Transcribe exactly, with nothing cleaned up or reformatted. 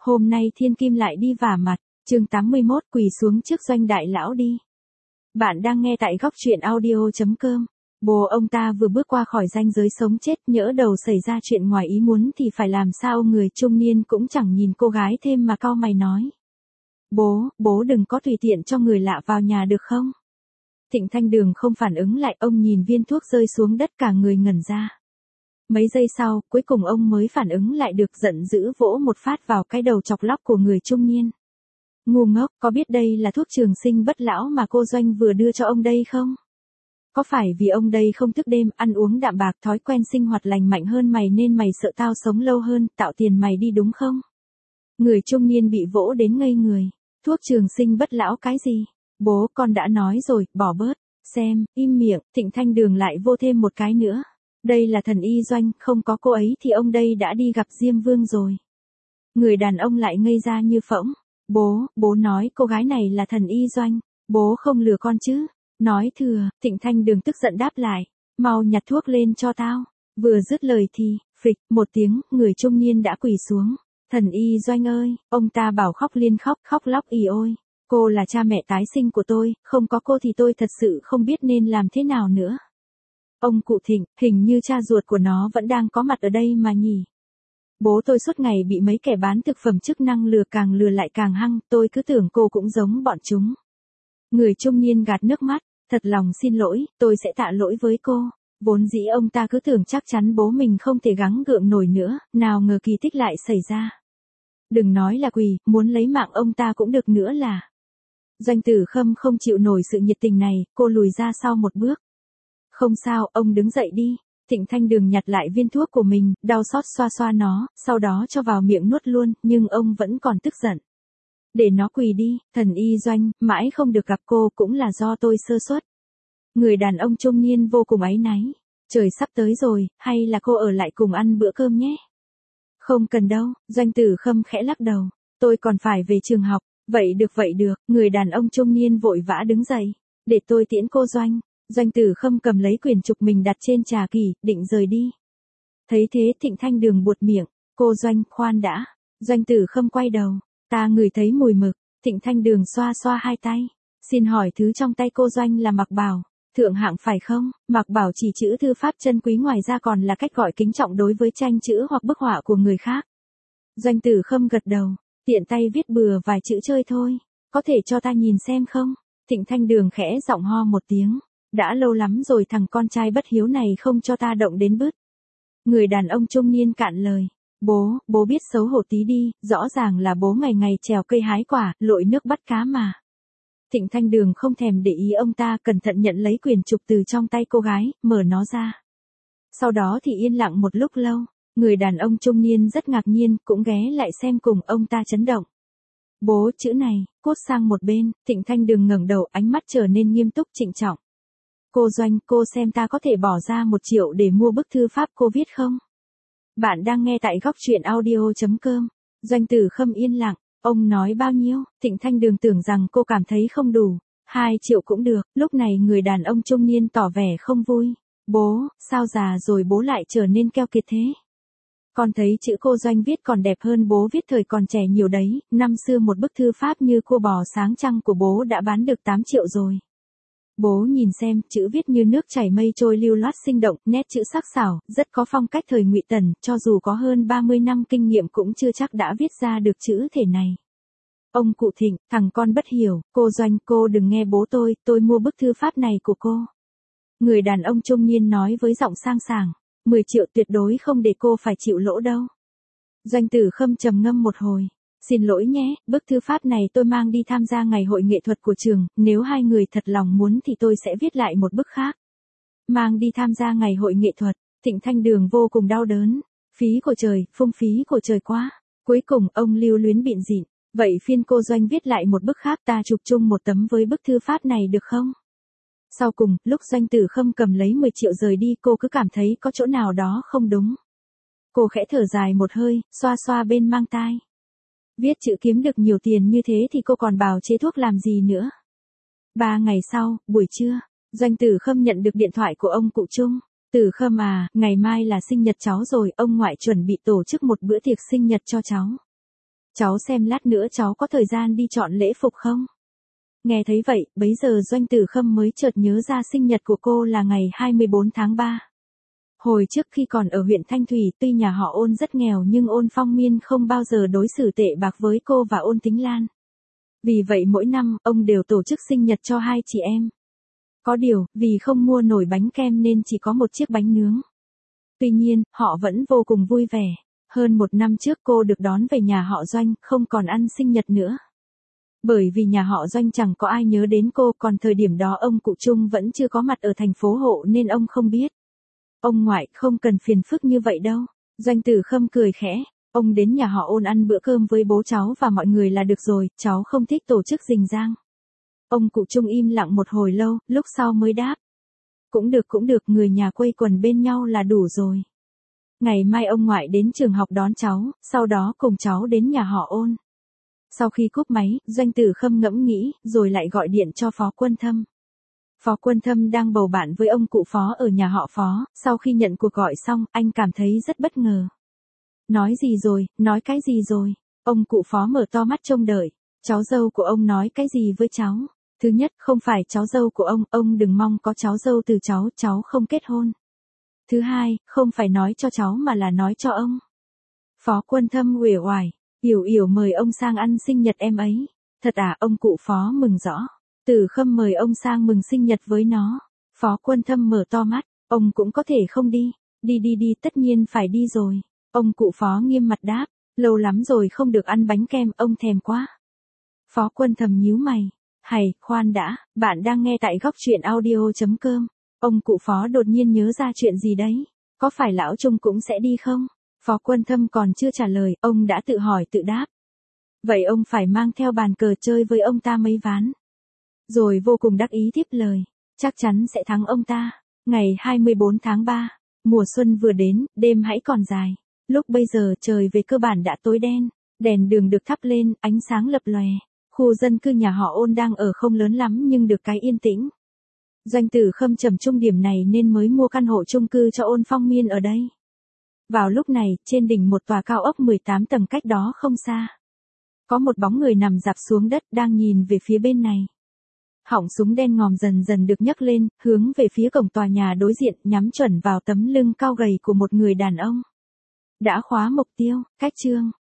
Hôm nay thiên kim lại đi vả mặt, chương tám mươi mốt quỳ xuống trước Doanh đại lão đi. Bạn đang nghe tại góc truyện audio.com. Bố ông ta vừa bước qua khỏi ranh giới sống chết, nhỡ đầu xảy ra chuyện ngoài ý muốn thì phải làm sao. Ông người trung niên cũng chẳng nhìn cô gái thêm mà cau mày nói. Bố, bố đừng có tùy tiện cho người lạ vào nhà được không? Thịnh Thanh Đường không phản ứng lại, ông nhìn viên thuốc rơi xuống đất cả người ngẩn ra. Mấy giây sau, cuối cùng ông mới phản ứng lại được, giận dữ vỗ một phát vào cái đầu chọc lóc của người trung niên. Ngu ngốc, có biết đây là thuốc trường sinh bất lão mà cô Doanh vừa đưa cho ông đây không? Có phải vì ông đây không thức đêm, ăn uống đạm bạc, thói quen sinh hoạt lành mạnh hơn mày nên mày sợ tao sống lâu hơn, tạo tiền mày đi đúng không? Người trung niên bị vỗ đến ngây người. Thuốc trường sinh bất lão cái gì? Bố, con đã nói rồi, bỏ bớt. Xem, im miệng. Thịnh Thanh Đường lại vô thêm một cái nữa. Đây là thần y Doanh, không có cô ấy thì ông đây đã đi gặp Diêm Vương rồi. Người đàn ông lại ngây ra như phỗng. Bố, bố nói cô gái này là thần y Doanh. Bố không lừa con chứ? Nói thừa. Thịnh Thanh Đường tức giận đáp lại. Mau nhặt thuốc lên cho tao. Vừa dứt lời thì, phịch, một tiếng, người trung niên đã quỳ xuống. Thần y Doanh ơi, ông ta bảo khóc liên khóc, khóc lóc ì ôi. Cô là cha mẹ tái sinh của tôi, không có cô thì tôi thật sự không biết nên làm thế nào nữa. Ông cụ Thịnh, hình như cha ruột của nó vẫn đang có mặt ở đây mà nhỉ. Bố tôi suốt ngày bị mấy kẻ bán thực phẩm chức năng lừa, càng lừa lại càng hăng, tôi cứ tưởng cô cũng giống bọn chúng. Người trung niên gạt nước mắt, thật lòng xin lỗi, tôi sẽ tạ lỗi với cô. Vốn dĩ ông ta cứ tưởng chắc chắn bố mình không thể gắng gượng nổi nữa, nào ngờ kỳ tích lại xảy ra. Đừng nói là quỳ, muốn lấy mạng ông ta cũng được nữa là. Doanh Tử Khâm không chịu nổi sự nhiệt tình này, cô lùi ra sau một bước. Không sao, ông đứng dậy đi. Thịnh Thanh Đường nhặt lại viên thuốc của mình, đau xót xoa xoa nó, sau đó cho vào miệng nuốt luôn, nhưng ông vẫn còn tức giận. Để nó quỳ đi, thần y Doanh, mãi không được gặp cô cũng là do tôi sơ suất. Người đàn ông trung niên vô cùng áy náy. Trời sắp tới rồi, hay là cô ở lại cùng ăn bữa cơm nhé? Không cần đâu, Doanh Tử Khâm khẽ lắc đầu. Tôi còn phải về trường học. Vậy được vậy được, người đàn ông trung niên vội vã đứng dậy. Để tôi tiễn cô Doanh. Doanh Tử Khâm cầm lấy quyển trục mình đặt trên trà kỷ, định rời đi. Thấy thế Thịnh Thanh Đường buột miệng. Cô Doanh, khoan đã. Doanh Tử Khâm quay đầu. Ta ngửi thấy mùi mực. Thịnh Thanh Đường xoa xoa hai tay. Xin hỏi thứ trong tay cô Doanh là mặc bào. Thượng hạng phải không? Mặc bảo chỉ chữ thư pháp chân quý, ngoài ra còn là cách gọi kính trọng đối với tranh chữ hoặc bức họa của người khác. Doanh Tử Khâm gật đầu. Tiện tay viết bừa vài chữ chơi thôi. Có thể cho ta nhìn xem không? Thịnh Thanh Đường khẽ giọng ho một tiếng. Đã lâu lắm rồi thằng con trai bất hiếu này không cho ta động đến bứt. Người đàn ông trung niên cạn lời. Bố, bố biết xấu hổ tí đi, rõ ràng là bố ngày ngày trèo cây hái quả, lội nước bắt cá mà. Thịnh Thanh Đường không thèm để ý ông ta, cẩn thận nhận lấy quyển trục từ trong tay cô gái, mở nó ra. Sau đó thì yên lặng một lúc lâu. Người đàn ông trung niên rất ngạc nhiên, cũng ghé lại xem cùng, ông ta chấn động. Bố, chữ này, cốt sang một bên. Thịnh Thanh Đường ngẩng đầu, ánh mắt trở nên nghiêm túc trịnh trọng. Cô Doanh, cô xem ta có thể bỏ ra một triệu để mua bức thư pháp cô viết không? Bạn đang nghe tại góc truyện audio.com. Doanh Tử Khâm yên lặng. Ông nói bao nhiêu? Thịnh Thanh Đường tưởng rằng cô cảm thấy không đủ. Hai triệu cũng được. Lúc này người đàn ông trung niên tỏ vẻ không vui. Bố, sao già rồi bố lại trở nên keo kiệt thế? Con thấy chữ cô Doanh viết còn đẹp hơn bố viết thời còn trẻ nhiều đấy. Năm xưa một bức thư pháp như Cua Bò Sáng Trăng của bố đã bán được tám triệu rồi. Bố nhìn xem, chữ viết như nước chảy mây trôi, lưu loát sinh động, nét chữ sắc sảo, rất có phong cách thời Ngụy Tần, cho dù có hơn ba mươi năm kinh nghiệm cũng chưa chắc đã viết ra được chữ thể này. Ông cụ Thịnh, thằng con bất hiểu, cô Doanh, cô đừng nghe bố tôi, tôi mua bức thư pháp này của cô. Người đàn ông trung niên nói với giọng sang sảng. mười triệu tuyệt đối không để cô phải chịu lỗ đâu. Doanh Tử Khâm trầm ngâm một hồi. Xin lỗi nhé, bức thư pháp này tôi mang đi tham gia ngày hội nghệ thuật của trường, nếu hai người thật lòng muốn thì tôi sẽ viết lại một bức khác. Mang đi tham gia ngày hội nghệ thuật, Thịnh Thanh Đường vô cùng đau đớn. Phí của trời, phung phí của trời quá. Cuối cùng ông lưu luyến bịn dịn. Vậy phiên cô Doanh viết lại một bức khác, ta chụp chung một tấm với bức thư pháp này được không? Sau cùng, lúc Doanh Tử Khâm cầm lấy mười triệu rời đi, cô cứ cảm thấy có chỗ nào đó không đúng. Cô khẽ thở dài một hơi, xoa xoa bên mang tai. Viết chữ kiếm được nhiều tiền như thế thì cô còn bào chế thuốc làm gì nữa. Ba ngày sau, buổi trưa, Doanh Tử Khâm nhận được điện thoại của ông cụ Trung. Tử Khâm à, ngày mai là sinh nhật cháu rồi, ông ngoại chuẩn bị tổ chức một bữa tiệc sinh nhật cho cháu. Cháu xem lát nữa cháu có thời gian đi chọn lễ phục không? Nghe thấy vậy, bấy giờ Doanh Tử Khâm mới chợt nhớ ra sinh nhật của cô là ngày hai mươi bốn tháng ba. Hồi trước khi còn ở huyện Thanh Thủy, tuy nhà họ Ôn rất nghèo nhưng Ôn Phong Miên không bao giờ đối xử tệ bạc với cô và Ôn Tính Lan. Vì vậy mỗi năm, ông đều tổ chức sinh nhật cho hai chị em. Có điều, vì không mua nổi bánh kem nên chỉ có một chiếc bánh nướng. Tuy nhiên, họ vẫn vô cùng vui vẻ. Hơn một năm trước cô được đón về nhà họ Doanh, không còn ăn sinh nhật nữa. Bởi vì nhà họ Doanh chẳng có ai nhớ đến cô, còn thời điểm đó ông cụ Trung vẫn chưa có mặt ở thành phố Hộ nên ông không biết. Ông ngoại không cần phiền phức như vậy đâu. Doanh Tử Khâm cười khẽ. Ông đến nhà họ Ôn ăn bữa cơm với bố cháu và mọi người là được rồi, cháu không thích tổ chức rình rang. Ông cụ Trung im lặng một hồi lâu, lúc sau mới đáp. Cũng được cũng được, người nhà quây quần bên nhau là đủ rồi. Ngày mai ông ngoại đến trường học đón cháu, sau đó cùng cháu đến nhà họ Ôn. Sau khi cúp máy, Doanh Tử Khâm ngẫm nghĩ, rồi lại gọi điện cho Phó Quân Thâm. Phó Quân Thâm đang bầu bạn với ông cụ Phó ở nhà họ Phó, sau khi nhận cuộc gọi xong, anh cảm thấy rất bất ngờ. Nói gì rồi, nói cái gì rồi? Ông cụ Phó mở to mắt trông đợi. Cháu dâu của ông nói cái gì với cháu? Thứ nhất, không phải cháu dâu của ông, ông đừng mong có cháu dâu từ cháu, cháu không kết hôn. Thứ hai, không phải nói cho cháu mà là nói cho ông. Phó Quân Thâm uể oải, Yểu Yểu mời ông sang ăn sinh nhật em ấy. Thật à? Ông cụ Phó mừng rõ. Tử Khâm mời ông sang mừng sinh nhật với nó. Phó Quân Thâm mở to mắt, ông cũng có thể không đi. Đi đi đi, tất nhiên phải đi rồi. Ông cụ Phó nghiêm mặt đáp, lâu lắm rồi không được ăn bánh kem, ông thèm quá. Phó Quân Thâm nhíu mày, hay, khoan đã, bạn đang nghe tại góc truyện audio chấm com. Ông cụ Phó đột nhiên nhớ ra chuyện gì đấy, có phải lão Trung cũng sẽ đi không? Phó Quân Thâm còn chưa trả lời, ông đã tự hỏi tự đáp. Vậy ông phải mang theo bàn cờ chơi với ông ta mấy ván. Rồi vô cùng đắc ý tiếp lời, chắc chắn sẽ thắng ông ta. Ngày hai mươi bốn tháng ba, mùa xuân vừa đến, đêm hãy còn dài. Lúc bây giờ trời về cơ bản đã tối đen, đèn đường được thắp lên, ánh sáng lập lòe. Khu dân cư nhà họ Ôn đang ở không lớn lắm nhưng được cái yên tĩnh. Doanh Tử Khâm trầm trung điểm này nên mới mua căn hộ chung cư cho Ôn Phong Miên ở đây. Vào lúc này, trên đỉnh một tòa cao ốc mười tám tầng cách đó không xa, có một bóng người nằm rạp xuống đất đang nhìn về phía bên này. Họng súng đen ngòm dần dần được nhấc lên, hướng về phía cổng tòa nhà đối diện, nhắm chuẩn vào tấm lưng cao gầy của một người đàn ông. Đã khóa mục tiêu, cách chương.